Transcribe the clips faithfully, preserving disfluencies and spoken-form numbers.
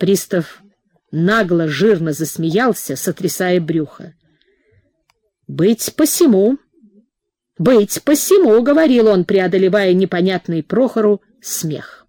Пристав нагло, жирно засмеялся, сотрясая брюхо. «Быть посему, быть посему», — говорил он, преодолевая непонятный Прохору смех.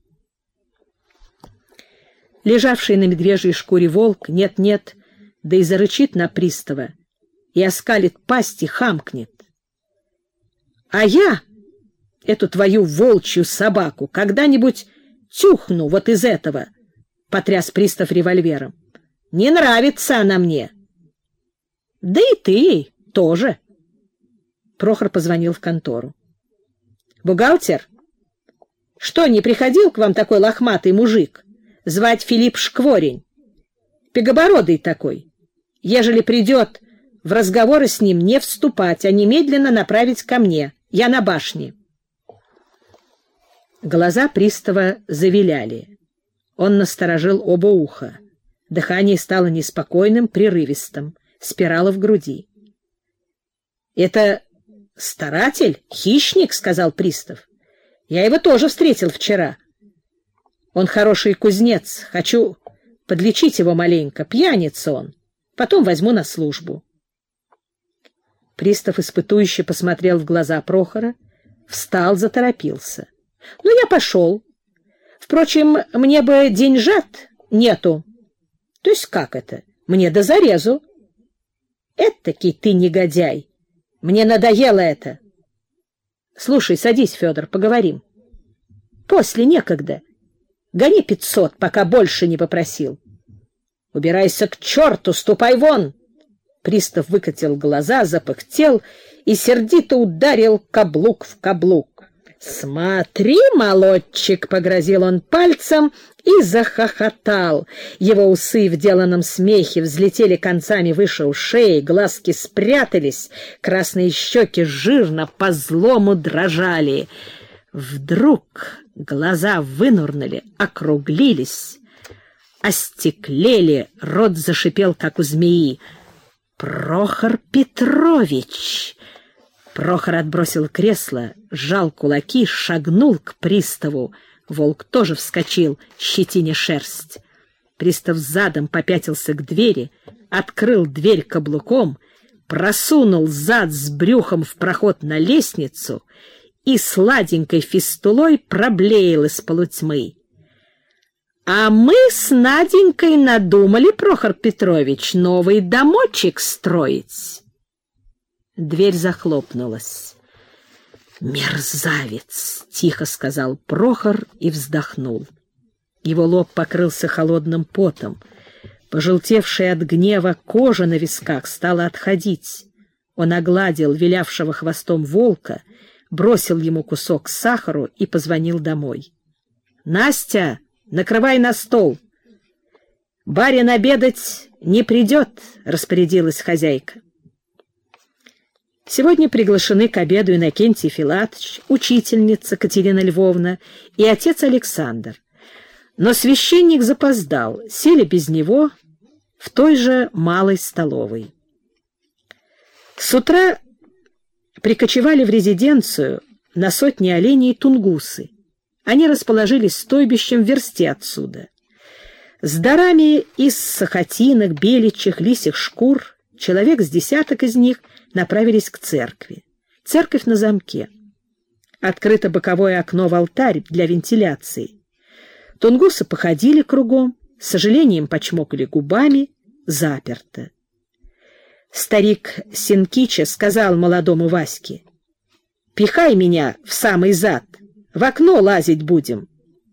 Лежавший на медвежьей шкуре волк нет-нет, да и зарычит на пристава, и оскалит пасть и хамкнет. «А я эту твою волчью собаку когда-нибудь тюхну вот из этого», — потряс пристав револьвером. «Не нравится она мне». «Да и ты тоже». Прохор позвонил в контору. «Бухгалтер, что, не приходил к вам такой лохматый мужик? Звать Филипп Шкворень. Пегобородый такой. Ежели придет, в разговоры с ним не вступать, а немедленно направить ко мне. Я на башне». Глаза пристава завиляли. Он насторожил оба уха. Дыхание стало неспокойным, прерывистым, спирало в груди. — Это старатель, хищник, — сказал пристав. — Я его тоже встретил вчера. Он хороший кузнец. Хочу подлечить его маленько. Пьяница он. Потом возьму на службу. Пристав испытующе посмотрел в глаза Прохора, встал, заторопился. — Ну, я пошел. Впрочем, мне бы деньжат нету. — То есть как это? Мне до зарезу. — Этакий ты негодяй. Мне надоело это. — Слушай, садись, Федор, поговорим. — После некогда. Гони пятьсот, пока больше не попросил. — Убирайся к черту, ступай вон! Пристав выкатил глаза, запыхтел и сердито ударил каблук в каблук. «Смотри, молодчик!» — погрозил он пальцем и захохотал. Его усы в деланном смехе взлетели концами выше ушей, глазки спрятались, красные щеки жирно по-злому дрожали. Вдруг глаза вынурнули, округлились, остеклели, рот зашипел, как у змеи. «Прохор Петрович!» Прохор отбросил кресло, сжал кулаки, шагнул к приставу. Волк тоже вскочил, щетиня шерсть. Пристав задом попятился к двери, открыл дверь каблуком, просунул зад с брюхом в проход на лестницу и сладенькой фистулой проблеял из полутьмы. — А мы с Наденькой надумали, Прохор Петрович, новый домочек строить. Дверь захлопнулась. «Мерзавец!» — тихо сказал Прохор и вздохнул. Его лоб покрылся холодным потом. Пожелтевшая от гнева кожа на висках стала отходить. Он огладил вилявшего хвостом волка, бросил ему кусок сахару и позвонил домой. «Настя, накрывай на стол!» «Барин обедать не придет», — распорядилась хозяйка. Сегодня приглашены к обеду Иннокентий Филатович, учительница Катерина Львовна и отец Александр. Но священник запоздал, сели без него в той же малой столовой. С утра прикочевали в резиденцию на сотни оленей тунгусы. Они расположились стойбищем в версте отсюда. С дарами из сахатинок, беличьих, лисьих шкур человек с десяток из них направились к церкви. Церковь на замке. Открыто боковое окно в алтарь для вентиляции. Тунгусы походили кругом, с сожалением почмокали губами, заперто. Старик Синкича сказал молодому Ваське: «Пихай меня в самый зад, в окно лазить будем».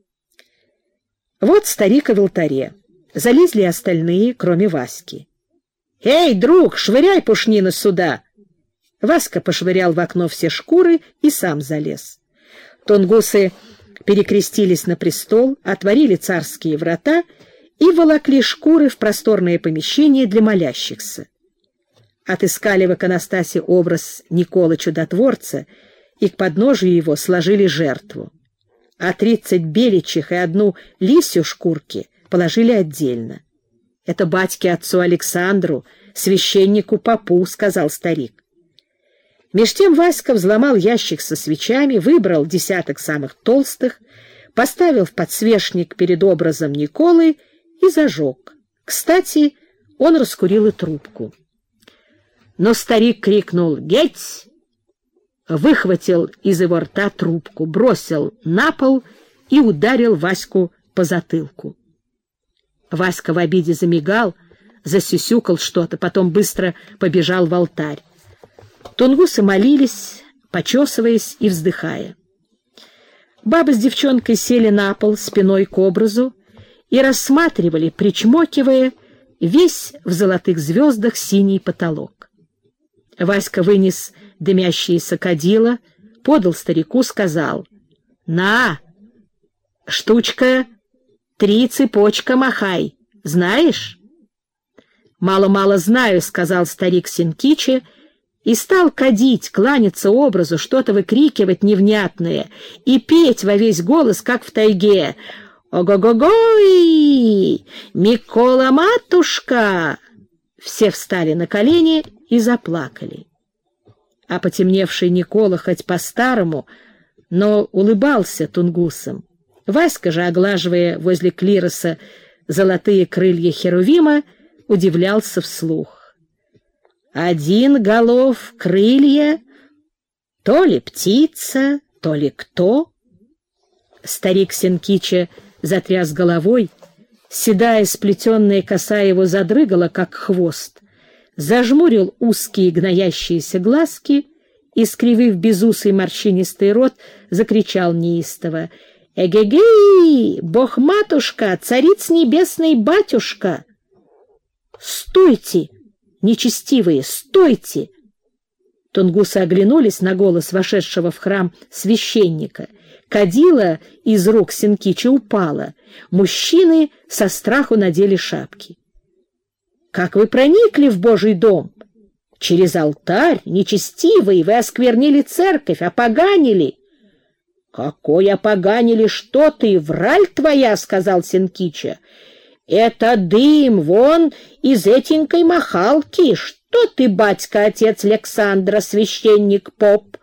Вот старик и в алтаре. Залезли остальные, кроме Васьки. «Эй, друг, швыряй пушнину сюда!» Васька пошвырял в окно все шкуры и сам залез. Тунгусы перекрестились на престол, отворили царские врата и волокли шкуры в просторное помещение для молящихся. Отыскали в иконостасе образ Николы Чудотворца и к подножию его сложили жертву. А тридцать беличьих и одну лисью шкурки положили отдельно. «Это батьке отцу Александру, священнику-попу», — сказал старик. Меж тем Васька взломал ящик со свечами, выбрал десяток самых толстых, поставил в подсвечник перед образом Николы и зажег. Кстати, он раскурил и трубку. Но старик крикнул «Геть!», выхватил из его рта трубку, бросил на пол и ударил Ваську по затылку. Васька в обиде замигал, засюсюкал что-то, потом быстро побежал в алтарь. Тунгусы молились, почесываясь и вздыхая. Баба с девчонкой сели на пол спиной к образу и рассматривали, причмокивая, весь в золотых звездах синий потолок. Васька вынес дымящиеся кадила, подал старику, сказал: «На, штучка, три цепочка махай, знаешь?» «Мало-мало знаю», — сказал старик Синкичи, и стал кадить, кланяться образу, что-то выкрикивать невнятное и петь во весь голос, как в тайге: «Ого-го-гой! Микола-матушка!» Все встали на колени и заплакали. А потемневший Никола хоть по-старому, но улыбался тунгусам. Васька же, оглаживая возле клироса золотые крылья Херувима, удивлялся вслух. «Один голов крылья, то ли птица, то ли кто?» Старик Синкичи затряс головой, седая сплетенная коса его задрыгала, как хвост, зажмурил узкие гноящиеся глазки и, скривив безусый морщинистый рот, закричал неистово: «Эгегей! Бог-матушка! Цариц небесный батюшка!» «Стойте, нечестивые, стойте!» Тунгусы оглянулись на голос вошедшего в храм священника. Кадила из рук Синкичи упала. Мужчины со страху надели шапки. «Как вы проникли в Божий дом? Через алтарь, нечестивые, вы осквернили церковь, опоганили!» «Какой опоганили? Что ты, враль твоя!» — сказал Синкичи. «Это дым, вон, из этенькой махалки. Что ты, батька, отец Александра, священник-поп?